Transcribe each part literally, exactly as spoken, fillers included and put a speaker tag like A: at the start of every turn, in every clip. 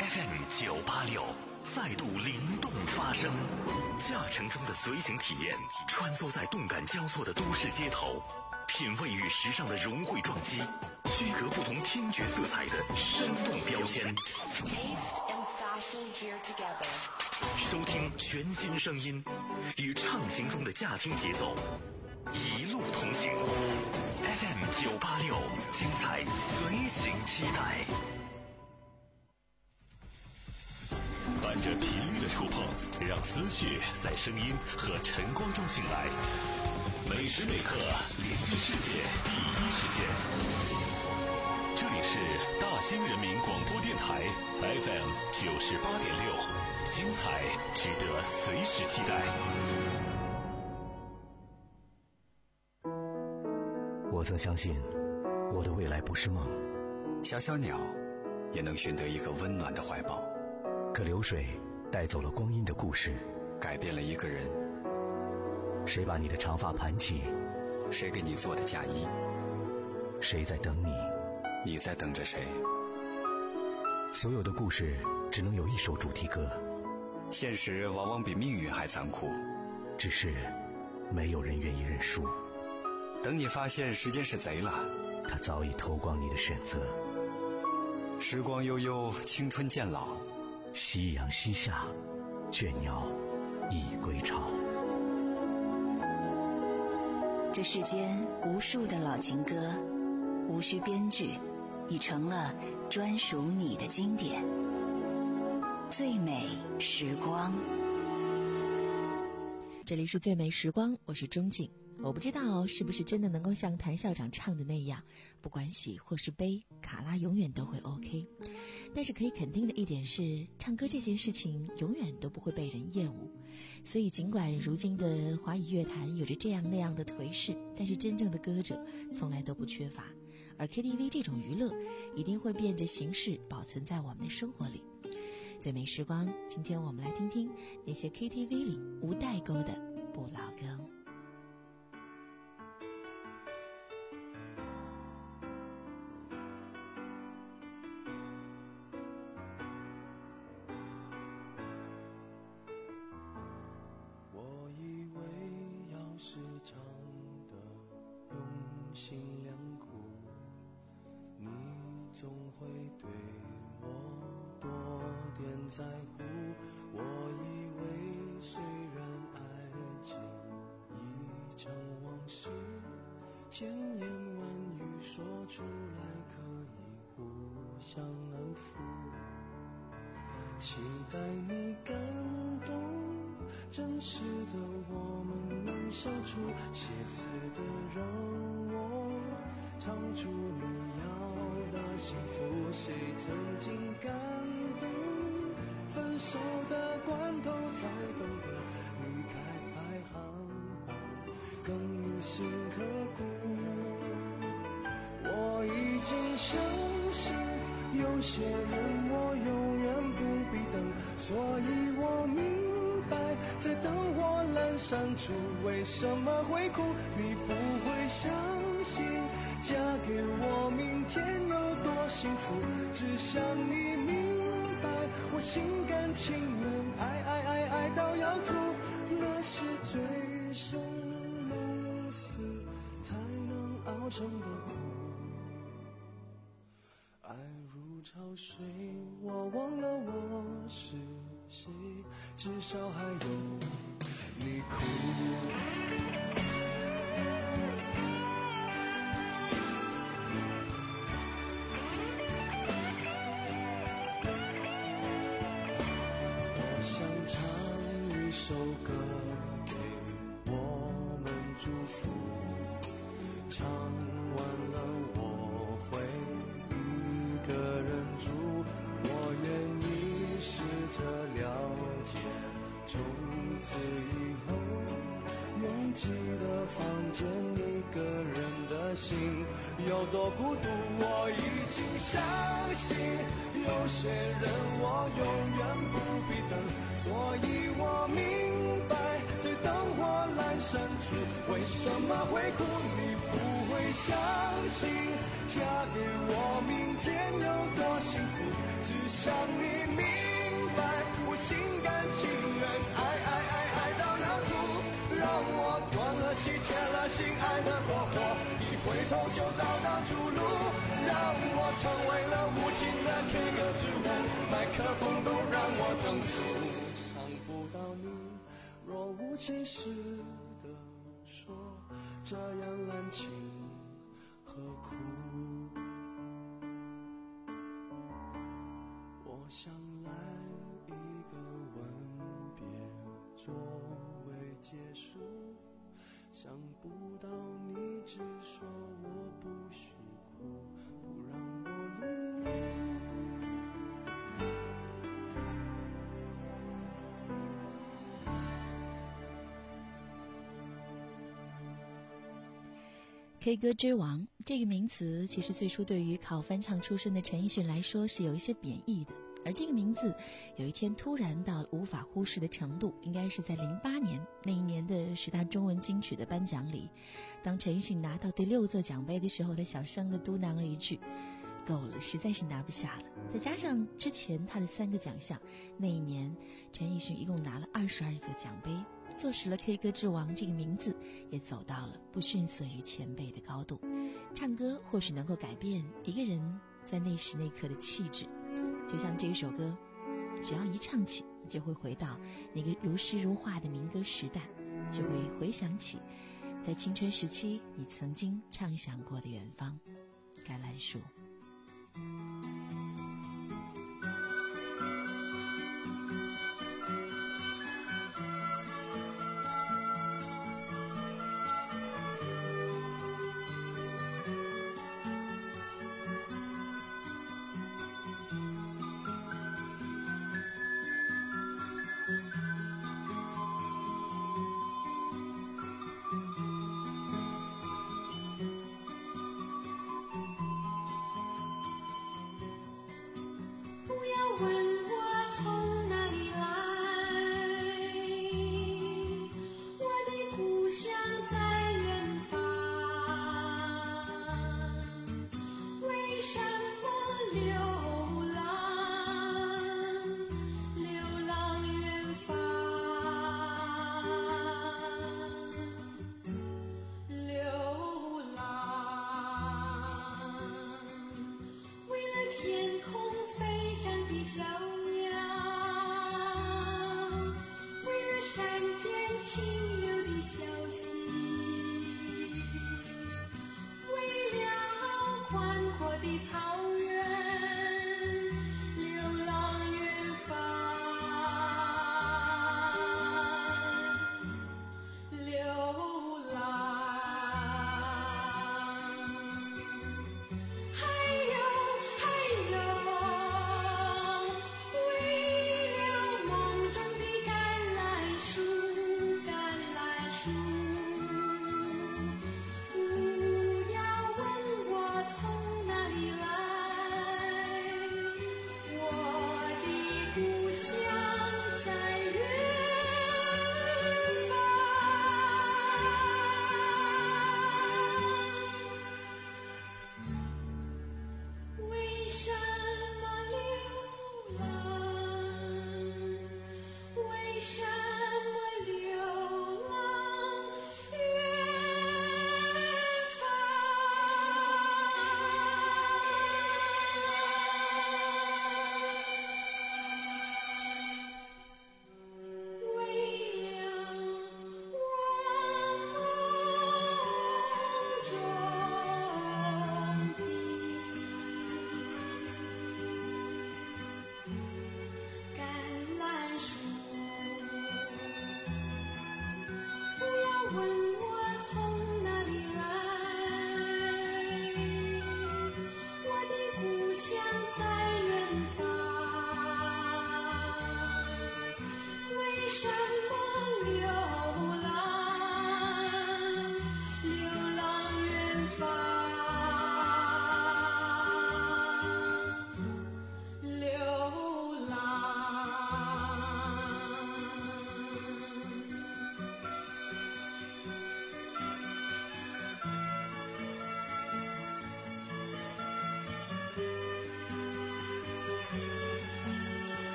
A: F M 九八六再度灵动发声，驾乘中的随行体验，穿梭在动感交错的都市街头，品味与时尚的融汇撞击，区隔不同听觉色彩的生动标签。收听全新声音，与畅行中的驾听节奏，一路同行。F M 九八六，精彩随行期待。伴着频率的触碰，让思绪在声音和晨光中醒来。每时每刻连接世界第一时间。这里是大兴人民广播电台 F M 九十八点六，精彩值得随时期待。
B: 我曾相信，我的未来不是梦。
C: 小小鸟也能寻得一个温暖的怀抱。
B: 可流水带走了光阴的故事，
C: 改变了一个人。
B: 谁把你的长发盘起？
C: 谁给你做的嫁衣？
B: 谁在等你？
C: 你在等着谁？
B: 所有的故事只能有一首主题歌。
C: 现实往往比命运还残酷，
B: 只是没有人愿意认输。
C: 等你发现时间是贼了，
B: 他早已偷光你的选择。
C: 时光悠悠，青春渐老，
B: 夕阳西下，倦鸟已归巢。
D: 这世间无数的老情歌，无需编剧，已成了专属你的经典。最美时光，
E: 这里是最美时光，我是钟静。我不知道是不是真的能够像谭校长唱的那样，不管喜或是悲，卡拉永远都会 OK。 但是可以肯定的一点是，唱歌这件事情永远都不会被人厌恶。所以尽管如今的华语乐坛有着这样那样的颓势，但是真正的歌者从来都不缺乏。而 K T V 这种娱乐一定会变着形式保存在我们的生活里。最美时光，今天我们来听听那些 K T V 里无代沟的不老歌。
F: 在乎，我以为虽然爱情已成往事，千言万语说出来可以互相安抚，期待你感动，真实的我们能相处，写词的让我唱出你要的幸福，谁曾经感动，分手的关头才懂得离开排行榜更铭心刻骨。我已经相信有些人我永远不必等，所以我明白在灯火阑珊处为什么会哭。你不会相信嫁给我明天有多幸福，只想你明我心甘情愿爱爱爱爱到要吐，那是醉生梦死才能熬成的苦。爱如潮水，我忘了我是谁，至少还有你哭。首歌给我们祝福，唱完了我会一个人住，我愿意试着了解，从此以后拥挤的房间一个人的心有多孤独。我已经相信有些人我永远不必等，所以我明白在灯火阑珊处为什么会哭。你不会相信嫁给我明天有多幸福，只想想你明白，我心甘情愿爱爱爱爱到要吐，让我断了气铁了心爱的火火，一回头就找到出路，让我成为了无情的 K 歌之王，麦克风都让我整肃，伤不到你，若无其事的说，这样安静何苦？我想来一个吻别作为结束，想不到你只说我不许哭，不让我流泪。
E: K 歌之王这个名词，其实最初对于靠翻唱出身的陈奕迅来说是有一些贬义的，而这个名字有一天突然到了无法忽视的程度，应该是在零八年那一年的十大中文金曲的颁奖礼，当陈奕迅拿到第六座奖杯的时候，他小声地嘟囔了一句：够了，实在是拿不下了。再加上之前他的三个奖项，那一年陈奕迅一共拿了二十二座奖杯，坐实了 K 歌之王这个名字也走到了不逊色于前辈的高度。唱歌或许能够改变一个人在那时那刻的气质，就像这一首歌，只要一唱起，你就会回到那个如诗如画的民歌时代，就会回想起在青春时期你曾经畅想过的远方。橄榄树。
G: 橄榄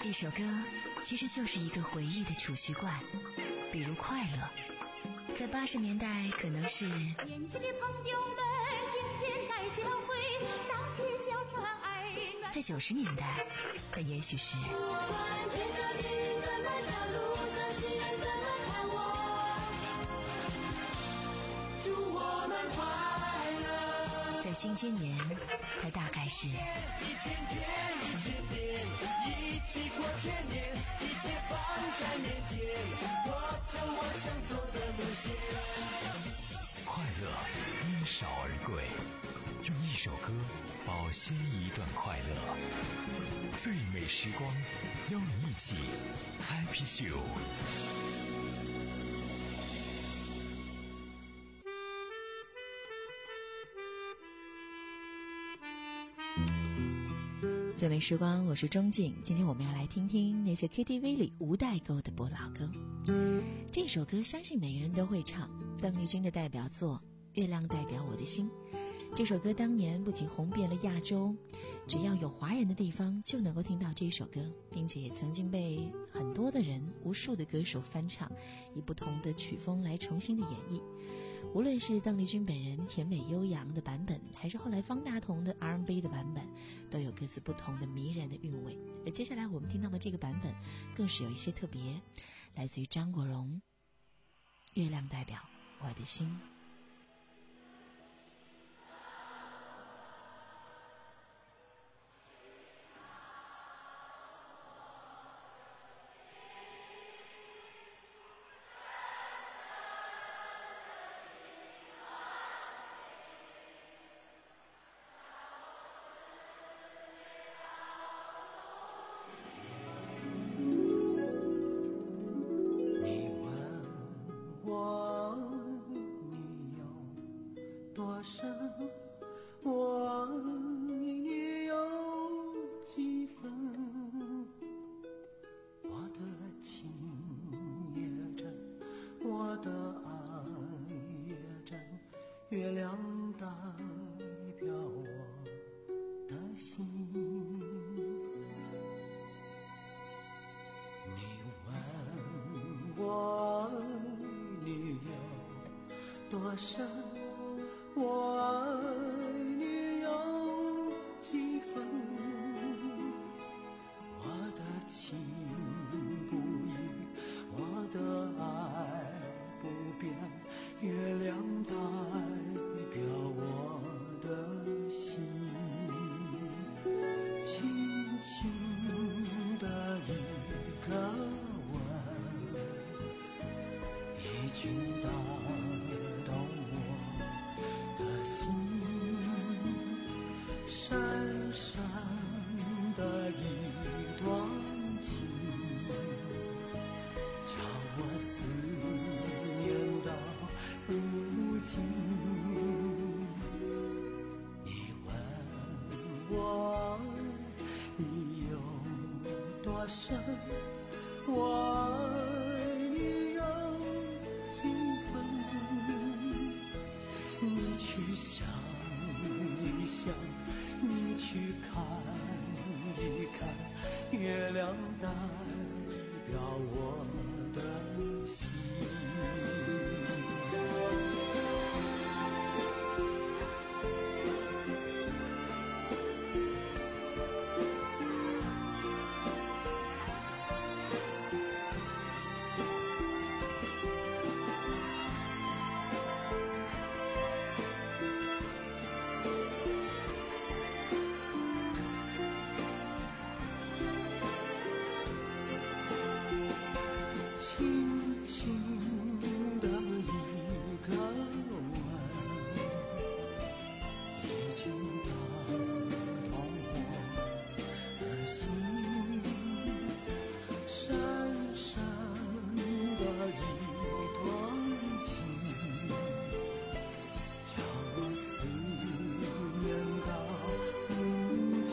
D: 一首歌其实就是一个回忆的储蓄罐，比如快乐，在八十年代可能是
G: 年轻的朋友们，今天带笑会，荡起小船儿暖。
D: 在九十年代，它也许是
G: 不管天上地狱怎么下，路上行人怎么看我，祝我们快乐。
D: 在新千年，它大概是
F: 一千天，一千年，一起过千年，一切放在面前，我走我想走的路线。
B: 快乐因少而贵，用一首歌保鲜一段快乐。最美时光，邀你一起 Happy Show。
E: 最美时光，我是钟静。今天我们要来听听那些 K T V 里无代沟的不老歌。这首歌相信每个人都会唱，邓丽君的代表作《月亮代表我的心》。这首歌当年不仅红遍了亚洲，只要有华人的地方就能够听到这首歌，并且也曾经被很多的人、无数的歌手翻唱，以不同的曲风来重新的演绎。无论是邓丽君本人甜美悠扬的版本，还是后来方大同的 R and B 的版本，都有各自不同的迷人的韵味。而接下来我们听到的这个版本更是有一些特别，来自于张国荣，《月亮代表我的心》。
F: 月亮代表我的心，你问我爱你有多深，我爱你有几分，我的情不移，我的爱不变，月亮代表我的心，轻轻的一个吻，已经打动我的心，闪闪的一段情，叫我思念到如今。你问我你有多深，我爱你有几分，你去想一想，你去看一看，月亮代表我的心。轻轻的一个吻，已经打动我的心，闪闪的一段情，叫我思念到如今。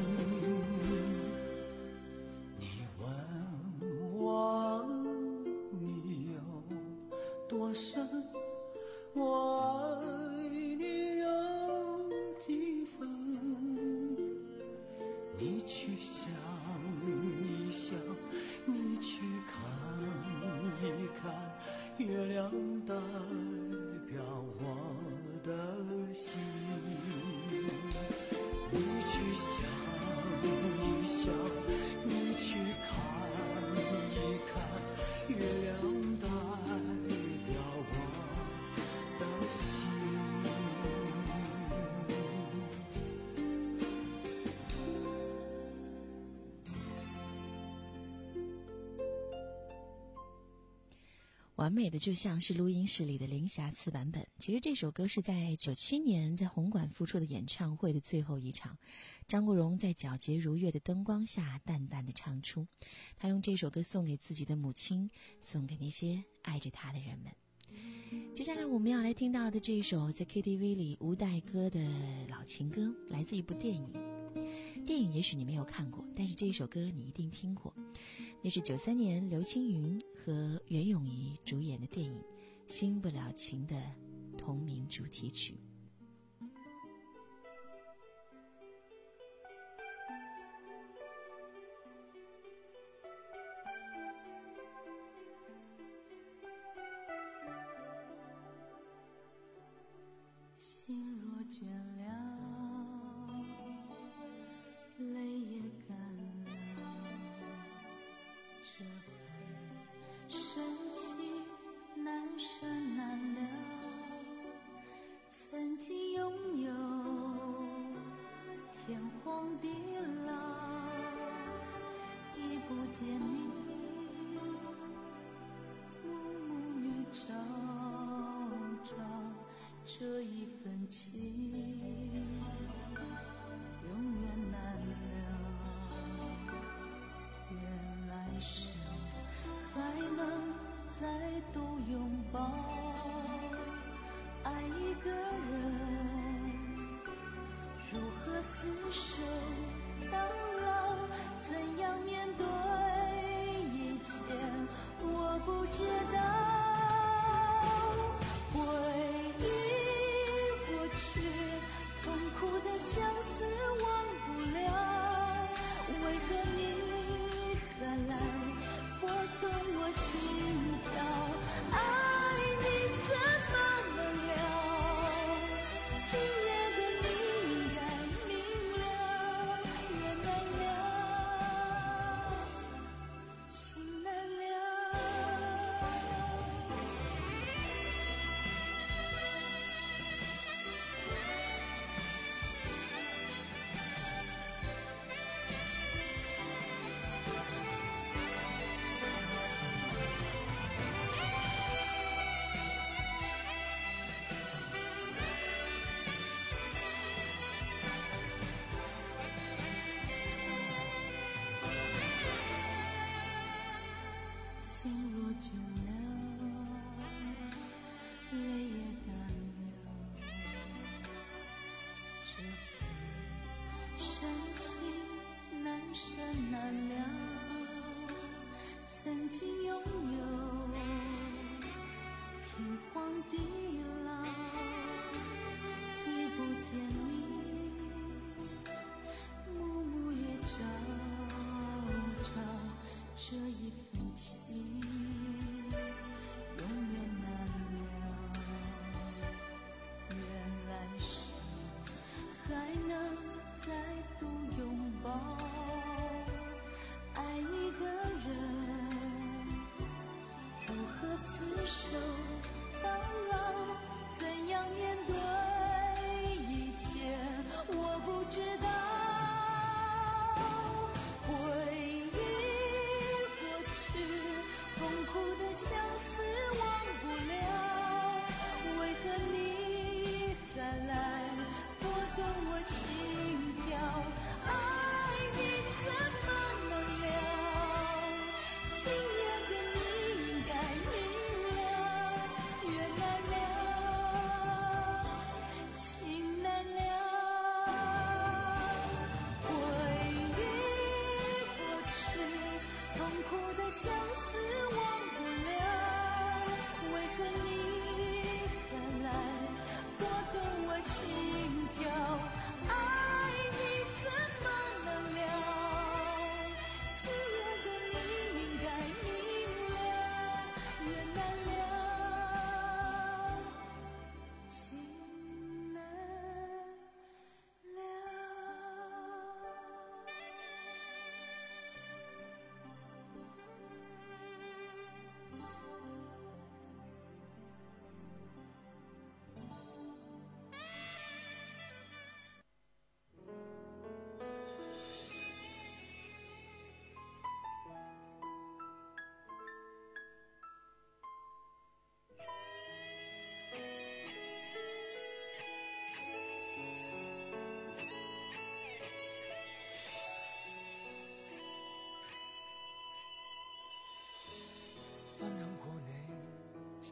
F: 你问我你有多深，我爱你有几分，你去想一想，
E: 完美的就像是录音室里的零瑕疵版本。其实这首歌是在九七年在红馆复出的演唱会的最后一场，张国荣在皎洁如月的灯光下淡淡的唱出，他用这首歌送给自己的母亲，送给那些爱着他的人们。接下来我们要来听到的这一首在 K T V 里无代歌的老情歌，来自一部电影。电影也许你没有看过，但是这一首歌你一定听过，那是九三年刘青云和袁咏仪主演的电影《新不了情》的同名主题曲。
H: 心若倦了，泪也干了，这份深情难舍难了。曾经拥有天荒地老，已不见你暮暮与朝朝，这一份情永远难了。愿来生还能再度拥抱，爱一个人如何厮守到老，怎样面对一切我不知道。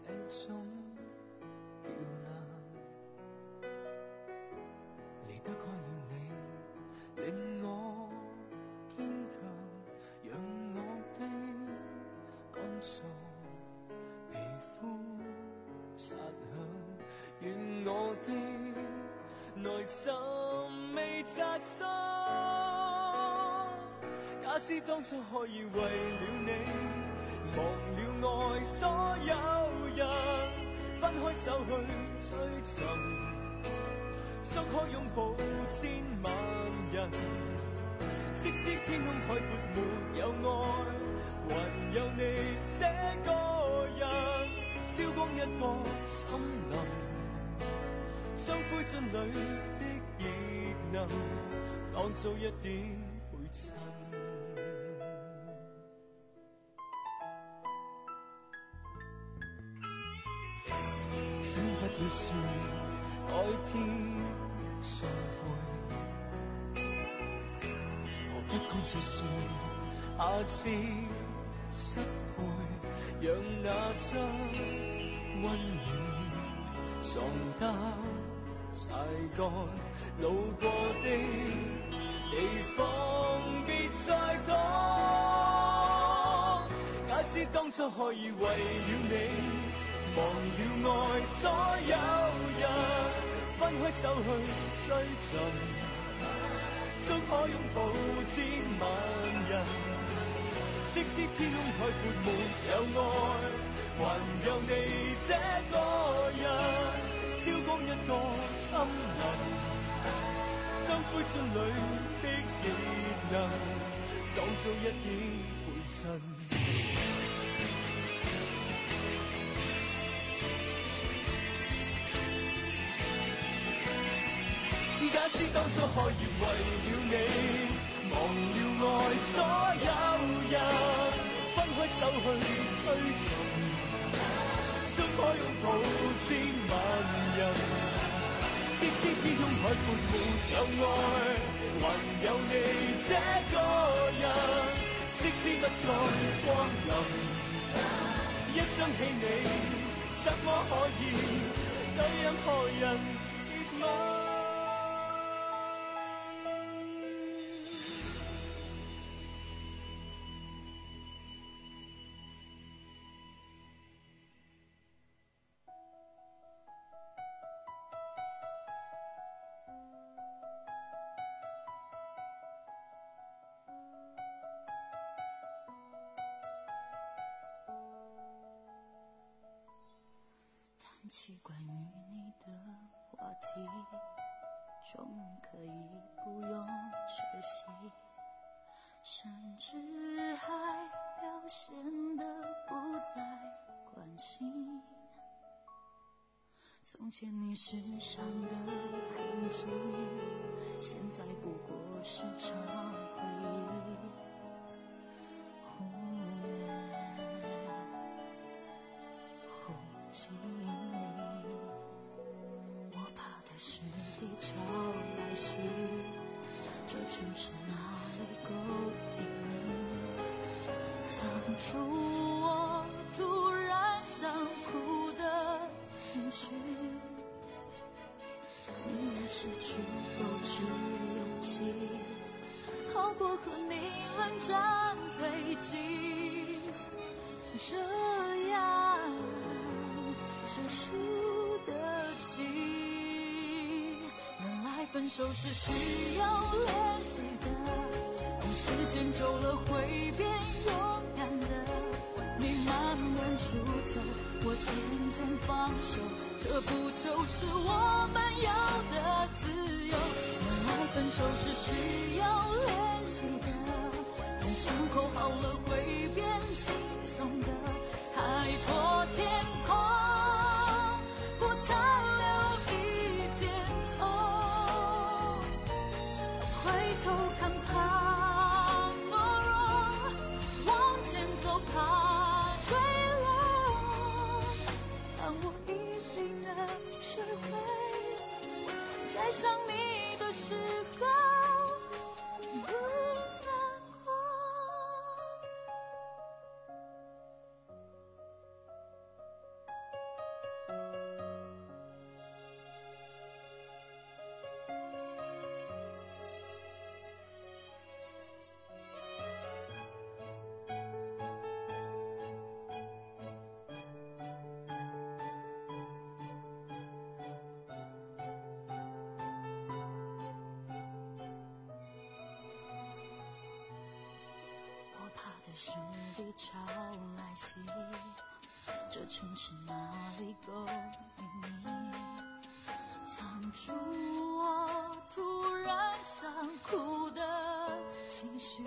F: 种漂亮。離得開了你，令我堅強，讓我的乾燥皮膚擦響，願我的內心未擦傷。假使當初可以為了你忘了愛所有人，分開手去追尋，想可擁抱千萬人。即使天空海闊沒有愛，還有你這個人，燒光一個森林，將灰燼裏的熱能當做一點陪襯。請不要說改天相會，何不乾脆說下次失會，讓那張溫暖床單曬乾，路過的地方別再躲。假使當初可以為了你忘了愛所有人，分開手去追尋，將可擁抱千萬人。即使天空海闊沒有愛，還有你這個人，燒光一個森林，將灰燼裏的熱能當做一點陪襯。假使當初可以為了你忘了愛所有人，分開手去追尋，相可擁抱千萬人。即使天空海闊沒有愛，還有你這個人，即使不再光臨，一想起你怎麼可以對任何人熱吻。
H: 谈起关于你的话题，终可以不用缺席，甚至还表现得不再关心。从前你身上的痕迹，现在不过是场回忆。忽远忽近，我怕的是地潮来袭，这城市哪里够隐秘，藏住我突然想哭的情绪。宁愿失去斗志勇气，好过和你冷战推进，这样谁输得起？原来分手是需要练习的，等时间久了会变勇敢的。你慢慢出走，我渐渐放手，这不就是我们要的自由？原来分手是需要练习的，等伤口好了会变轻松的。海阔天空，不残留一点痛，回头看怕懦弱，往前走怕坠落，但我一定能学会，在想你的时候不难过。 是低潮来袭，这城市哪里够隐秘，藏住我突然想哭的情绪，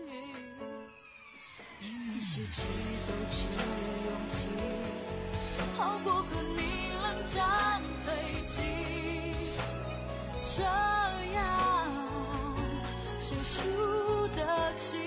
H: 宁愿失去都只勇气，好过和你冷战推进，这样谁输得起？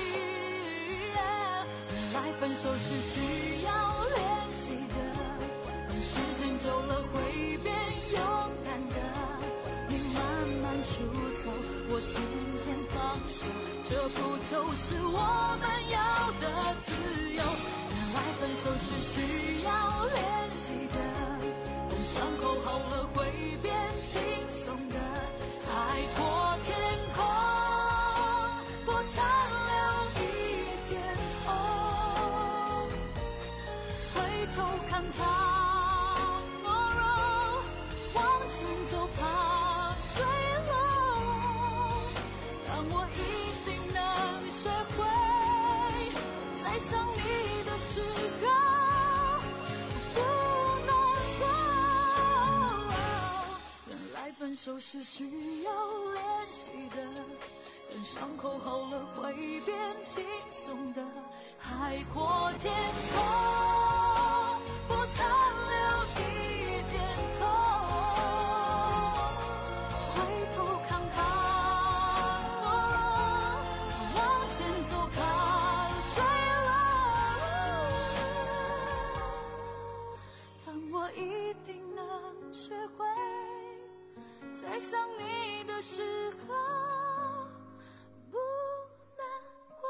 H: 原来分手是需要练习的，等时间久了会变勇敢的。你慢慢出走，我渐渐放手，这不就是我们要的自由？原来分手是需要练习的，等伤口好了会变轻松的。海阔天空，不残留一点痛，回头看他懦弱，往前走怕坠落，但我一定能学会，在想你的时候不难过。原来分手是需要练习的，等伤口好了会变轻松的。海阔天空，不残留一点痛，回头看他懦弱，往前走他坠落，但我一定能学会，在想你的时候不难过。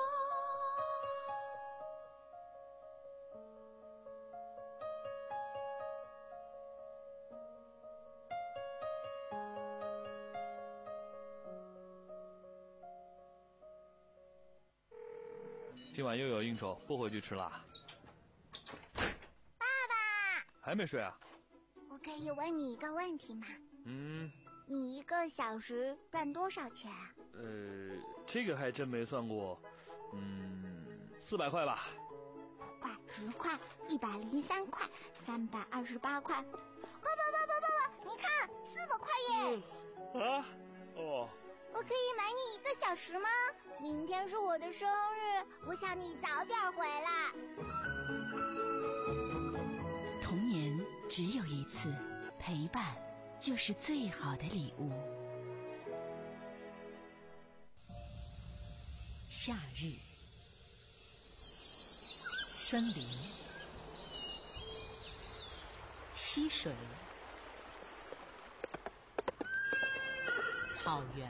I: 今晚又有应酬，不回去吃啦。
J: 爸爸，
I: 还没睡啊？
J: 我可以问你一个问题吗？
I: 嗯。
J: 你一个小时赚多少钱啊？
I: 呃，这个还真没算过。嗯，四百块吧。
J: 五块、十块、一百零三块、三百二十八块。爸爸爸爸爸爸，你看，四百块耶！
I: 嗯、啊？哦。
J: 我可以买你一个小时吗？明天是我的生日，我想你早点回来。
D: 童年只有一次，陪伴就是最好的礼物。夏日，森林，溪水，草原，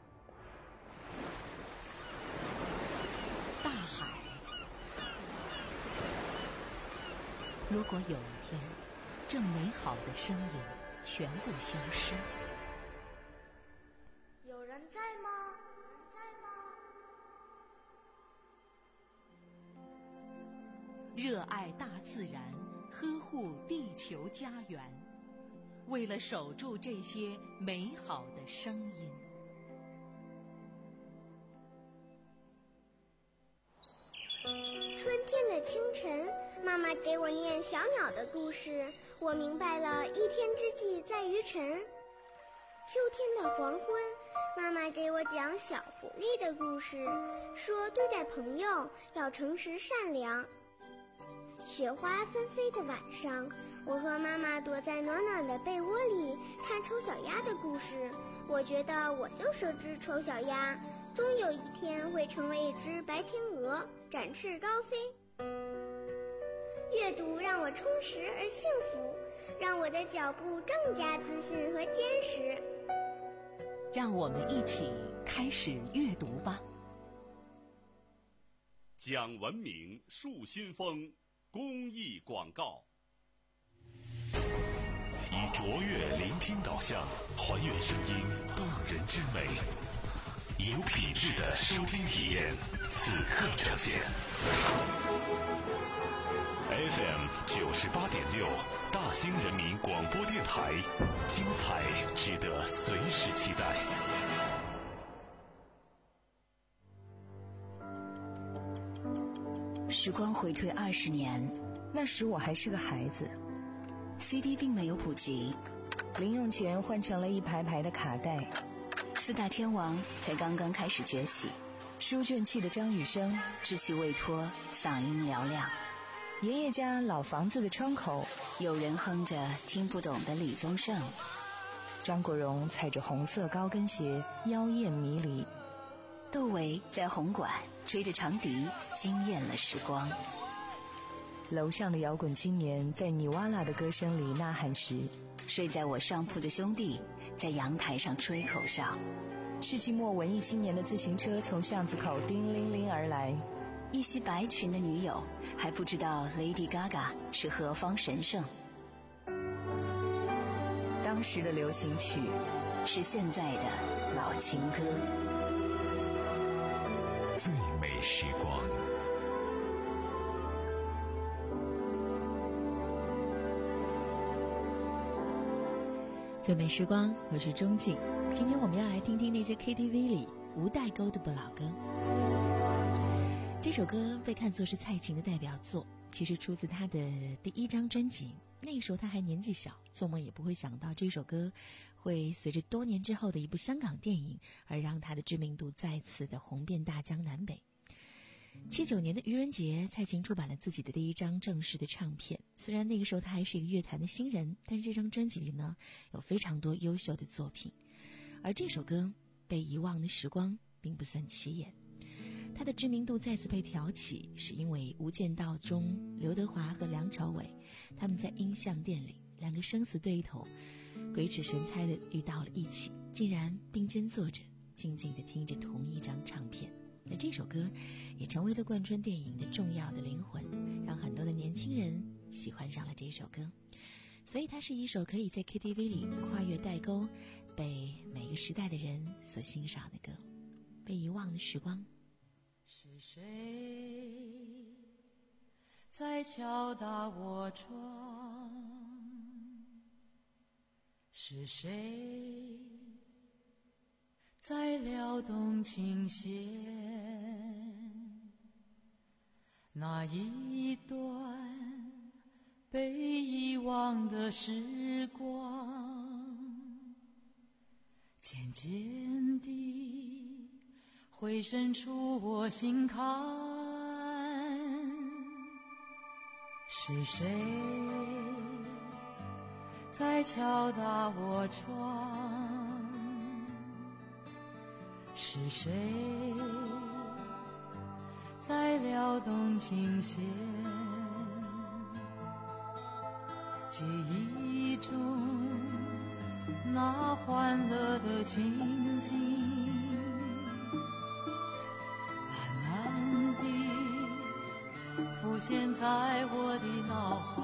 D: 大海。如果有一天，这美好的声音全部消失，
H: 有人在吗？有人在吗？
D: 热爱大自然，呵护地球家园，为了守住这些美好的声音。
J: 春天的清晨，妈妈给我念小鸟的故事，我明白了一天之计在于晨。秋天的黄昏，妈妈给我讲小狐狸的故事，说对待朋友要诚实善良。雪花纷飞的晚上，我和妈妈躲在暖暖的被窝里看丑小鸭的故事，我觉得我就是只丑小鸭，终有一天会成为一只白天鹅，展翅高飞。阅读让我充实而幸福，让我的脚步更加自信和坚实。
D: 让我们一起开始阅读吧。
A: 讲文明树新风公益广告，以卓越聆听导向，还原声音动人之美，有品质的收听体验，此刻呈现。F M 九十八点六，大兴人民广播电台，精彩值得随时期待。
D: 时光回退二十年，
K: 那时我还是个孩子，
D: C D 并没有普及，
K: 零用钱换成了一排排的卡带，
D: 四大天王才刚刚开始崛起，
K: 书卷气的张雨生
D: 稚气未脱，嗓音嘹亮。
K: 爷爷家老房子的窗口，
D: 有人哼着听不懂的李宗盛。
K: 张国荣踩着红色高跟鞋，妖艳迷离。
D: 窦唯在红馆吹着长笛，惊艳了时光。
K: 楼上的摇滚青年在尼瓦拉的歌声里呐喊时，
D: 睡在我上铺的兄弟在阳台上吹口哨。
K: 世纪末文艺青年的自行车从巷子口叮铃铃而来，
D: 一袭白裙的女友还不知道 Lady Gaga 是何方神圣。
K: 当时的流行曲
D: 是现在的老情歌。
B: 最美时光，
E: 最美时光，我是钟静。今天我们要来听听那些 K T V 里无代沟的不老歌。这首歌被看作是蔡琴的代表作，其实出自她的第一张专辑。那个时候她还年纪小，做梦也不会想到这首歌会随着多年之后的一部香港电影而让她的知名度再次的红遍大江南北。七九年的愚人节，蔡琴出版了自己的第一张正式的唱片。虽然那个时候她还是一个乐坛的新人，但是这张专辑里呢，有非常多优秀的作品。而这首歌被遗忘的时光并不算起眼，她的知名度再次被挑起，是因为《无间道》中刘德华和梁朝伟他们在音像店里两个生死对头，鬼使神差的遇到了一起，竟然并肩坐着，静静地听着同一张唱片。那这首歌也成为了贯穿电影的重要的灵魂，让很多的年轻人喜欢上了这首歌。所以它是一首可以在 K T V 里跨越代沟，被每个时代的人所欣赏的歌。被遗忘的时光。
H: 是谁在敲打我窗？是谁在撩动琴弦？那一段被遗忘的时光，渐渐地回渗出我心坎。是谁在敲打我窗？是谁在撩动琴弦？记忆中那欢乐的情景，慢慢地浮现在我的脑海。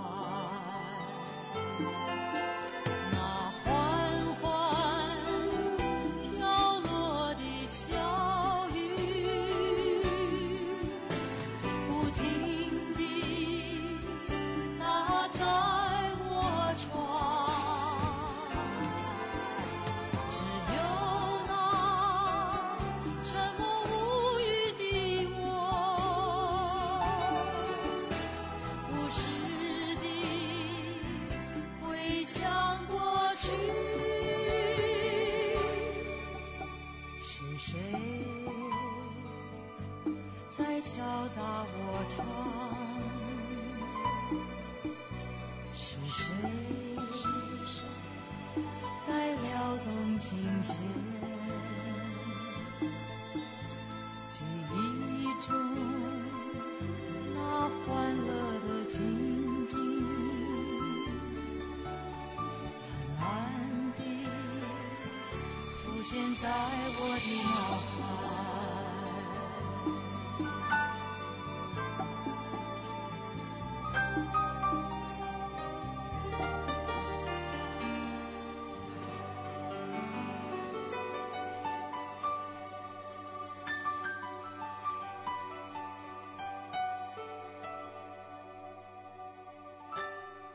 H: 现在我的脑海。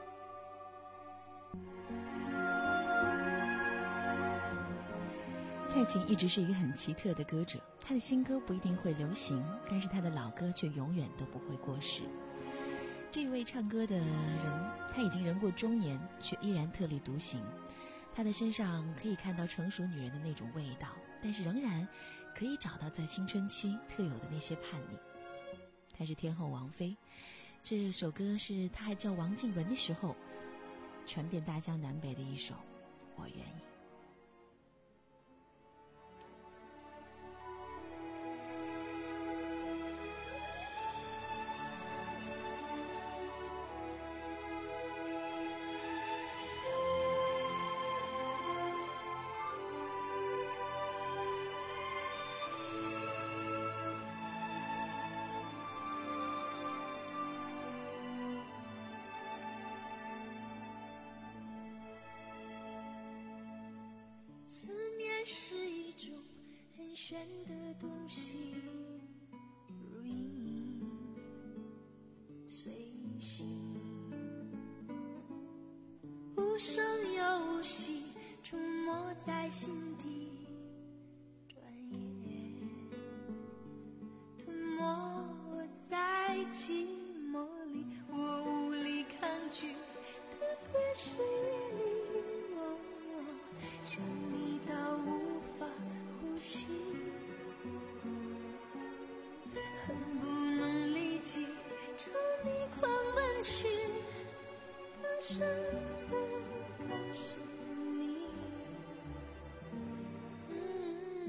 E: 蔡蔡琴一直是一个很奇特的歌者，她的新歌不一定会流行，但是她的老歌却永远都不会过时。这一位唱歌的人，他已经人过中年，却依然特立独行。他的身上可以看到成熟女人的那种味道，但是仍然可以找到在青春期特有的那些叛逆。她是天后王菲，这首歌是她还叫王静文的时候传遍大江南北的一首《我愿意》。
H: 思念是一种很玄的东西，如影随形，无声又无息，触摸在心底，转眼吞没在寂寞里，我无力抗拒，特别是夜里想你到无法呼吸，恨不能立即朝你狂奔去，大声地告诉你，嗯，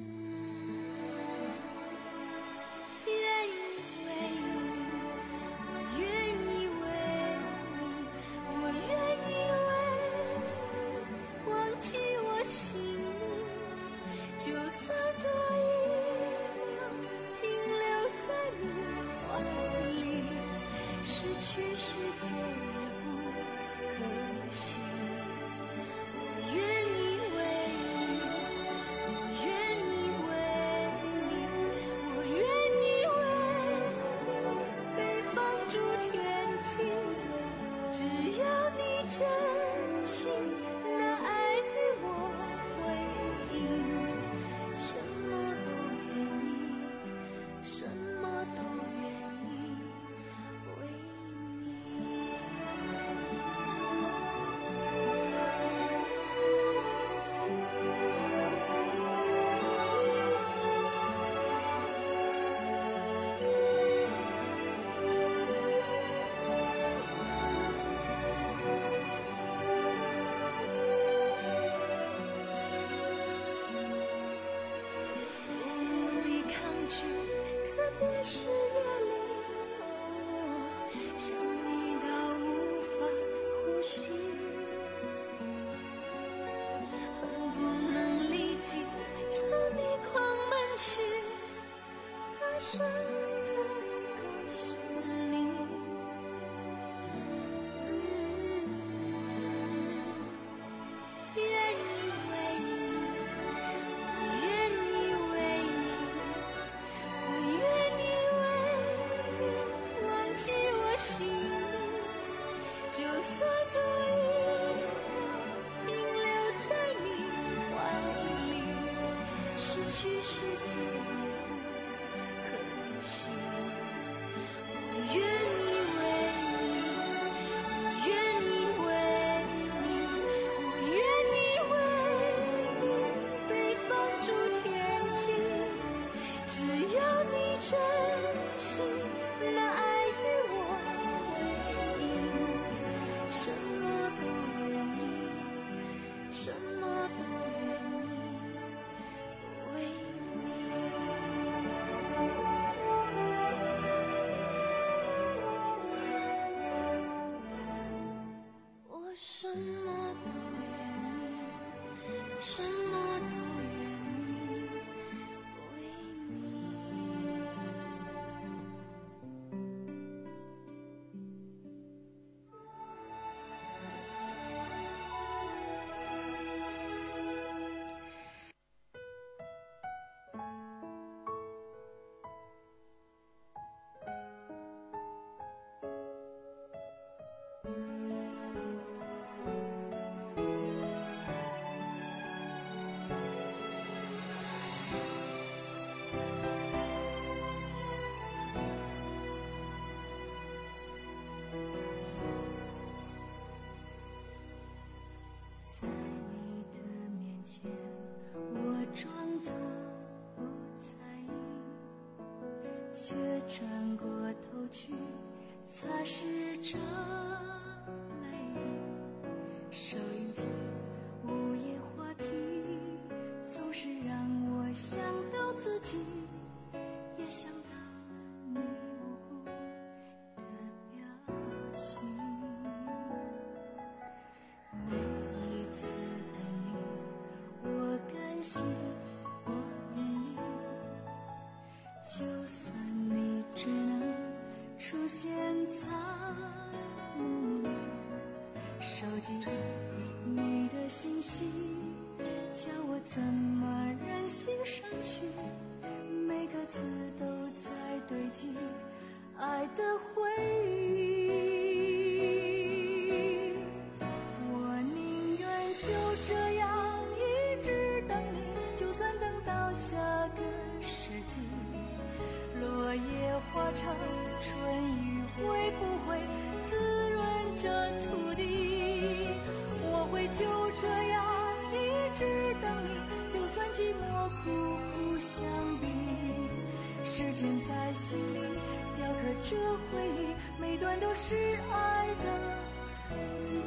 H: 愿意为你，我愿意为你，我愿意为你忘记我心里，就算多一秒停留在你怀里，失去世界也不可惜。我愿意为你，我愿意为你，我愿意为你被放逐天际，只要你真心那爱与我回应，什么都愿意，什么都愿意为你。无力抗拒，特别是夜里，想你到无法呼吸，恨不能立即朝你狂奔去，大声地告诉你，嗯，愿意为你，我愿意为你，我愿意为你忘记我心里，就算多一秒停留在你怀里，失去世界也不可惜。我愿意为你，我愿意为你，我愿意为你被放逐天际，只要你真心那爱与我回应，什么都愿意，什么都愿意为你，我什么都愿意，什么都愿意为你。 见，我装作不在意，却转过头去擦拭着泪滴。收音机午夜话题，总是让我想到自己，也想到了你无辜的表情。每一次的你，我甘心，我愿意，就算你只能出现在梦里，手机里你的信息叫我怎么忍心删去，每个字都在堆积爱的回忆。我宁愿就这样一直等你，就算等到下个世纪，落叶化成春雨，会不会滋润这土地？我会就这样一直等你，就算寂寞苦苦相逼。时间在心里雕刻着回忆，每段都是爱的痕迹。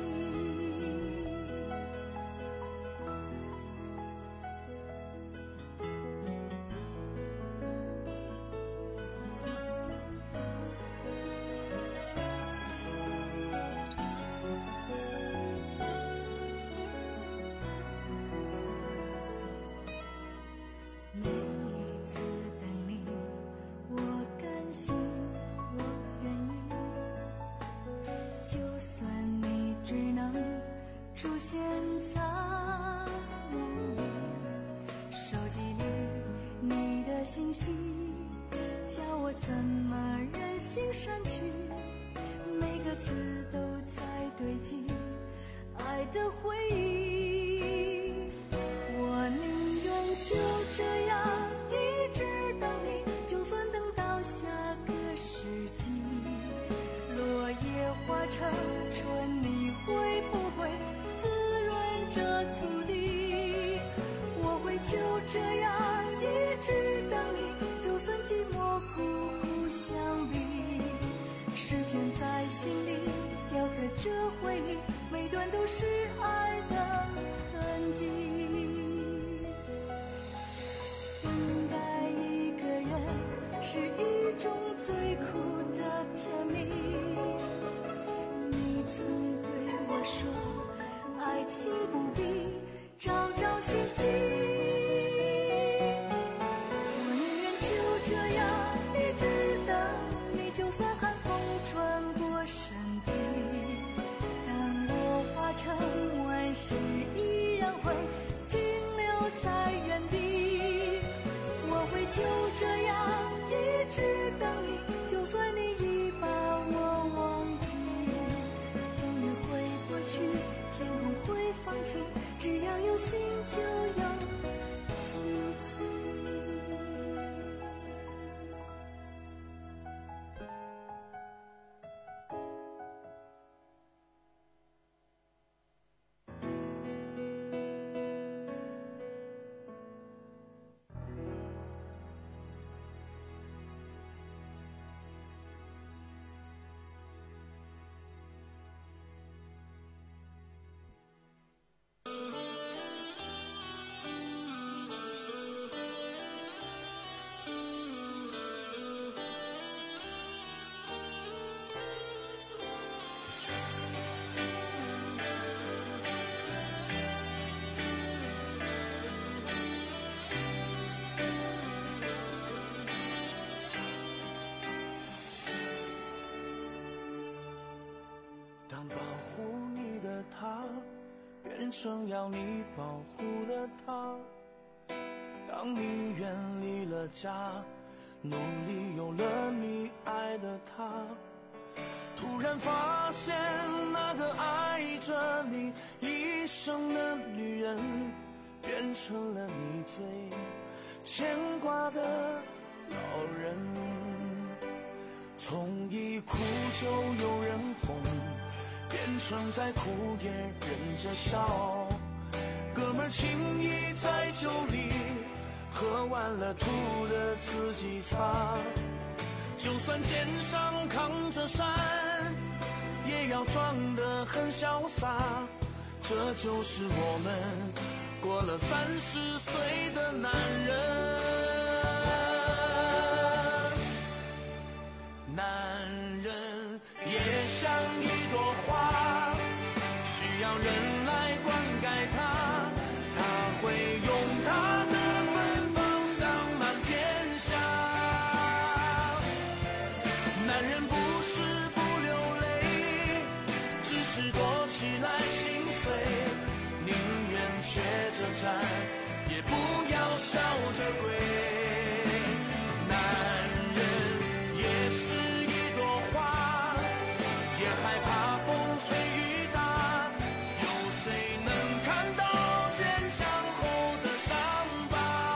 H: 每一次等你，我甘心，我愿意，就算你只能出现在梦里，手机里你的信息叫我怎么忍心删去，每个字都在堆积爱的回忆。我宁愿就这样一直等你，就算等到下个世纪，落叶化成春，你会不会滋润这土地？我会就这样一直等你，就算寂寞苦苦相逼。时间在心里雕刻着回忆，每段都是爱的痕迹。应该一个人是一种最苦的甜蜜。你曾对我说，爱情不必朝朝夕夕。我宁愿就这样一直等你，就算寒风穿过身体，当落化成万事，依然会停留在原地。我会就这样一直等你，就算你已把我忘记。风雨会过去，天空会放晴，只要有心就有奇迹。
F: 当保护你的他变成要你保护的他，当你远离了家，努力有了你爱的他，突然发现那个爱着你一生的女人变成了你最牵挂的老人。从一哭就有人哄，变成在哭也忍着笑， 哥们儿轻易在酒里喝完了吐的自己擦，就算肩上扛着山也要装得很潇洒，这就是我们过了三十岁的男人。男人也像一朵花，需要人来灌溉它，他会用他的芬芳香满天下。男人不是不流泪，只是躲起来心碎，宁愿学着站，也不要笑着跪。男人也是一朵花，也害怕风吹雨打，有谁能看到坚强后的伤疤？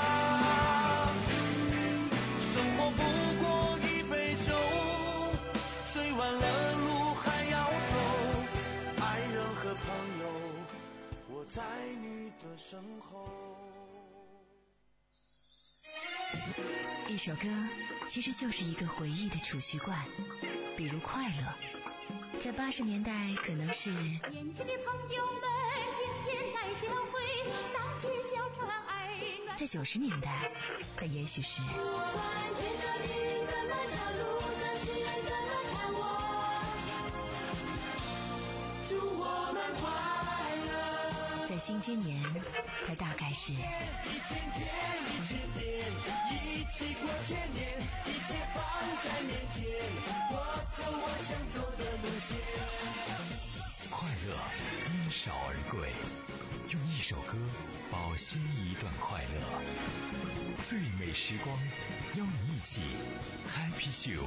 F: 生活不过一杯酒，醉完了路还要走，爱人和朋友，我在你的身后。
D: 一首歌其实就是一个回忆的储蓄罐，比如快乐，在八十年代可能是
G: 年轻的朋友们，今天来相会，荡起小船儿暖。
D: 在九十年代，它也许是
H: 不管天上云怎么笑，路上行人怎么看我，祝我们快乐。
D: 在新千年，它大概是
F: 一千天，一千年，一起过千年，一切放在面前，我走我想走的路线。
B: 快乐因少而贵，用一首歌保鲜一段快乐。最美时光，邀你一起 Happy Show。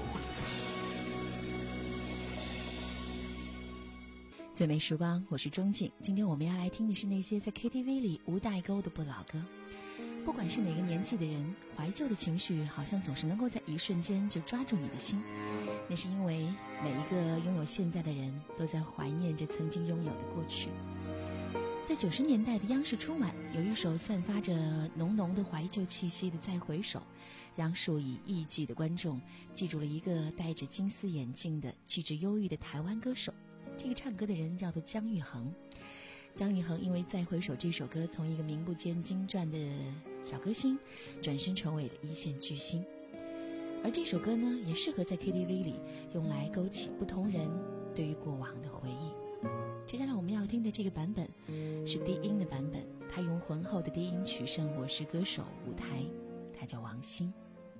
E: 最美时光，我是钟静。今天我们要来听的是那些在 K T V 里无代沟的不老歌。不管是哪个年纪的人，怀旧的情绪好像总是能够在一瞬间就抓住你的心。那是因为每一个拥有现在的人都在怀念着曾经拥有的过去。在九十年代的央视春晚，有一首散发着浓浓的怀旧气息的《再回首》，让数以亿计的观众记住了一个戴着金丝眼镜的气质忧郁的台湾歌手。这个唱歌的人叫做姜育恒。姜育恒因为《再回首》这首歌，从一个名不见经传的小歌星，转身成为了一线巨星。而这首歌呢，也适合在 K T V 里用来勾起不同人对于过往的回忆。接下来我们要听的这个版本是低音的版本，他用浑厚的低音取胜《我是歌手》舞台，他叫王心。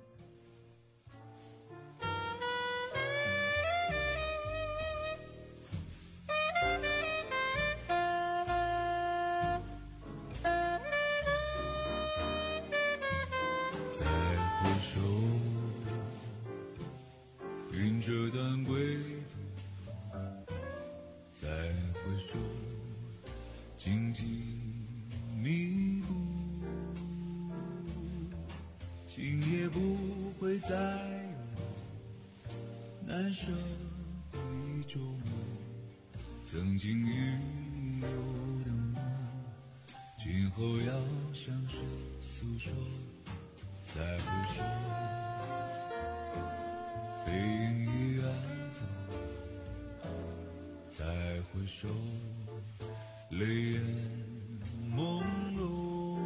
L: 这段归途，再回首，荆棘密布，今夜不会再有难舍一周末，曾经与你有的梦，今后要向谁诉说？再回首，背影已远走，再回首，泪眼朦胧，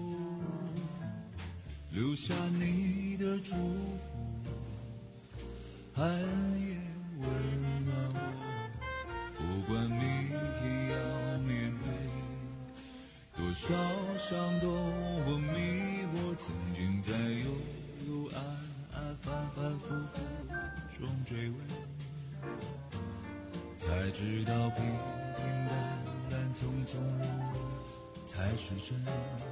L: 留下你的祝福，寒夜温暖我。不管明天要面对多少伤痛和迷惑，曾经在幽幽暗暗反反复复中追问，才知道平平淡淡从从容容才是真。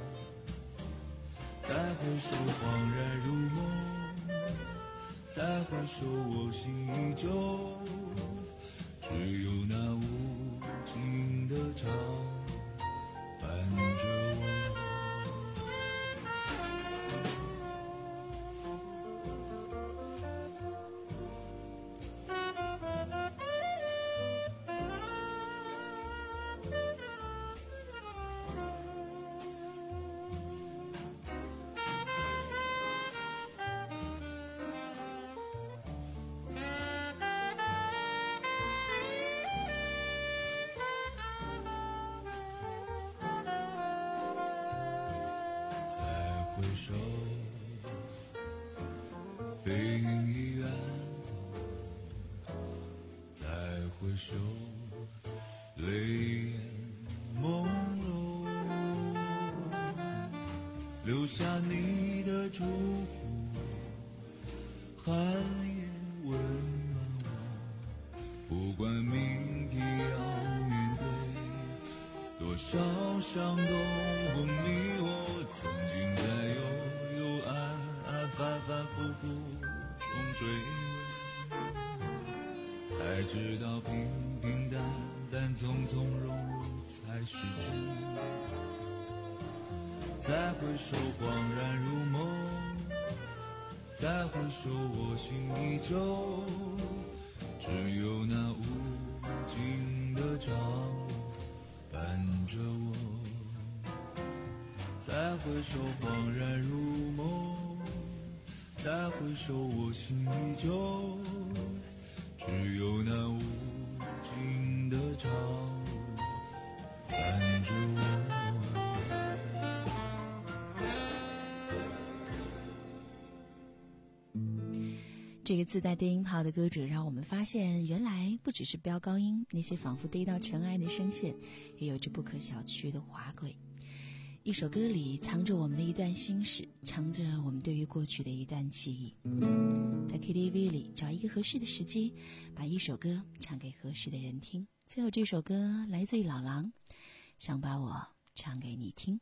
L: 再回首恍然如梦，再回首我心依旧，只有那无尽的长伴着我。 手，背影已远走，再回首，泪眼朦胧，留下你的祝福，寒夜温暖我，不管明天要面对多少伤痛和迷惑，曾经在幽幽暗暗反反复复中追问，才知道平平淡淡从从容容才是真。再回首恍然如梦，再回首我心依旧，只有那无尽的长路伴着我。再回首恍然如梦，再回首我心依旧，只有那无尽的长路伴着我。
E: 这个自带低音炮的歌者让我们发现，原来不只是飙高音，那些仿佛低到尘埃的声线也有着不可小觑的华贵。一首歌里藏着我们的一段心事，藏着我们对于过去的一段记忆。在 K T V 里找一个合适的时机，把一首歌唱给合适的人听。最后这首歌来自于老狼，想把我唱给你听。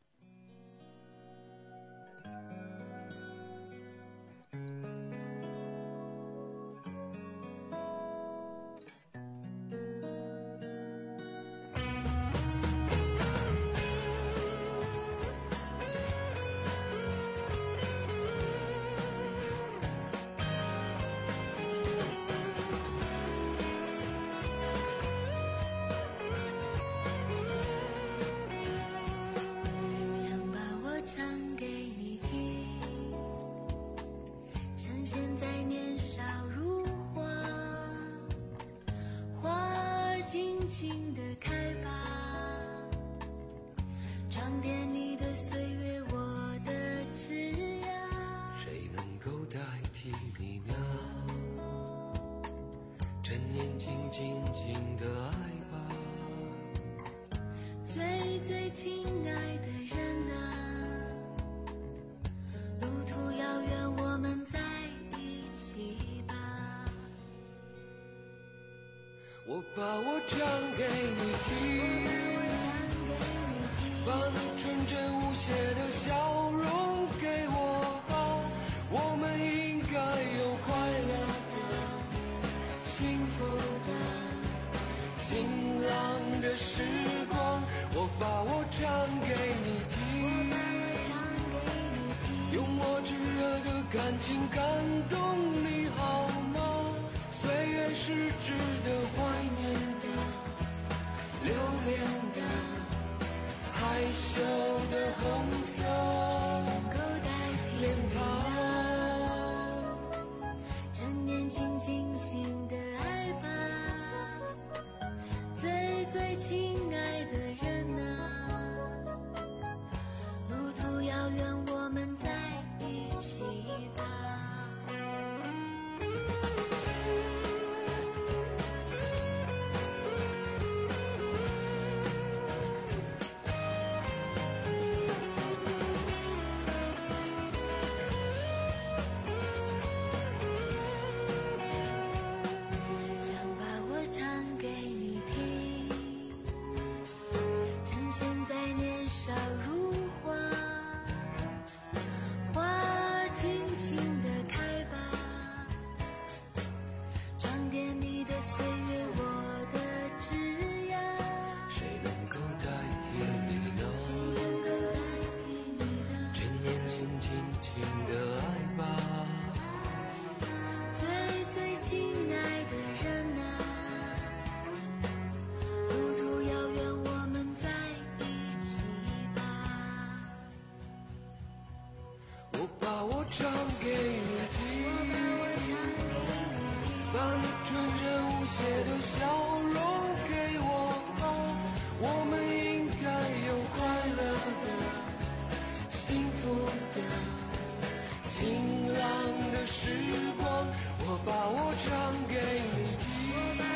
F: 我把我唱给你听，把你纯真无邪的笑容给我吧，我们应该有快乐的、幸福的、晴朗的时光。我把我唱给你听，用我炙热的感情感动你好吗？岁月是值得怀念的、留恋的、害羞的红色脸庞，
H: 趁年轻尽情的爱吧，最最亲爱的人啊，路途遥远，我们在一起吧。
F: 唱给你听，把你纯真无邪的笑容给我吧，我们应该有快乐的、幸福的、 晴朗的时光，我把我唱给你听，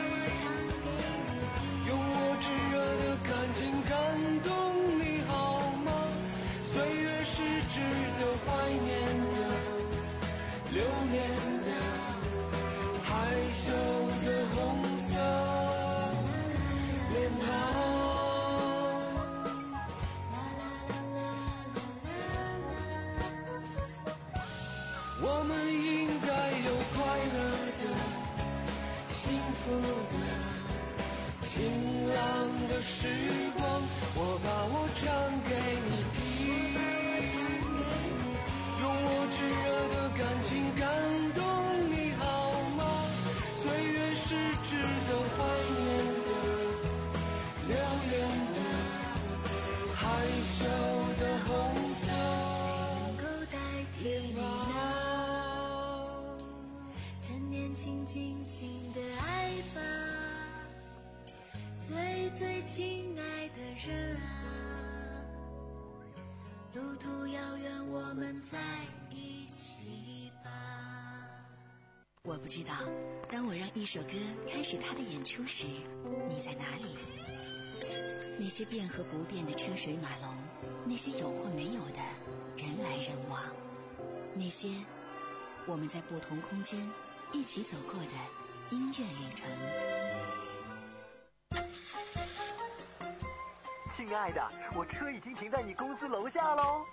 F: 用我炙热的感情感动你好吗？岁月是值得怀念的，留恋的，害羞的红色脸庞。我们应该有快乐的、幸福的、晴朗的时光，我把我唱给你听，用我炙热的感情感动你好吗？岁月是值得怀念的、留恋的、害羞的红色脸庞。
H: 轻轻轻的爱吧，最最亲爱的人啊，路途遥远，我们在一起吧。
D: 我不知道，当我让一首歌开始它的演出时，你在哪里？那些变和不变的车水马龙，那些有或没有的人来人往，那些我们在不同空间一起走过的音乐旅程。
M: 亲爱的，我车已经停在你公司楼下喽。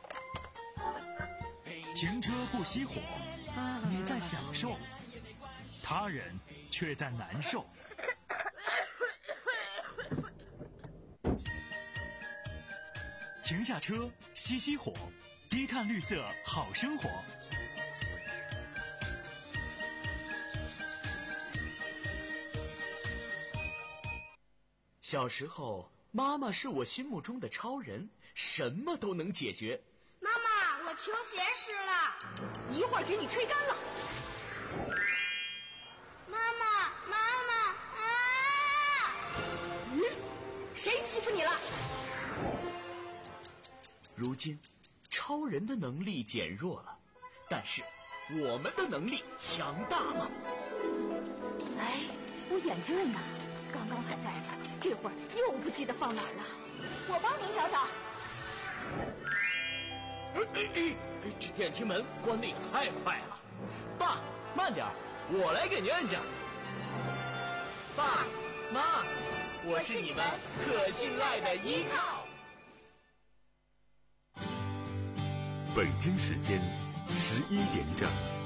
N: 停车不熄火，你在享受，他人却在难受。停下车，熄熄火，低碳绿色好生活。
O: 小时候，妈妈是我心目中的超人，什么都能解决。
J: 妈妈，我球鞋湿了，
P: 一会儿给你吹干了。
J: 妈妈，妈妈啊！
P: 嗯，谁欺负你了？
O: 如今，超人的能力减弱了，但是我们的能力强大了。
P: 哎，我眼镜呢？刚刚才戴的，这会儿又不记得放哪儿了。我帮您找找。
O: 哎哎哎！这电梯门关得也太快了。爸，慢点，我来给您摁着。爸妈，我是你们可信赖的依靠。
A: 北京时间十一点整。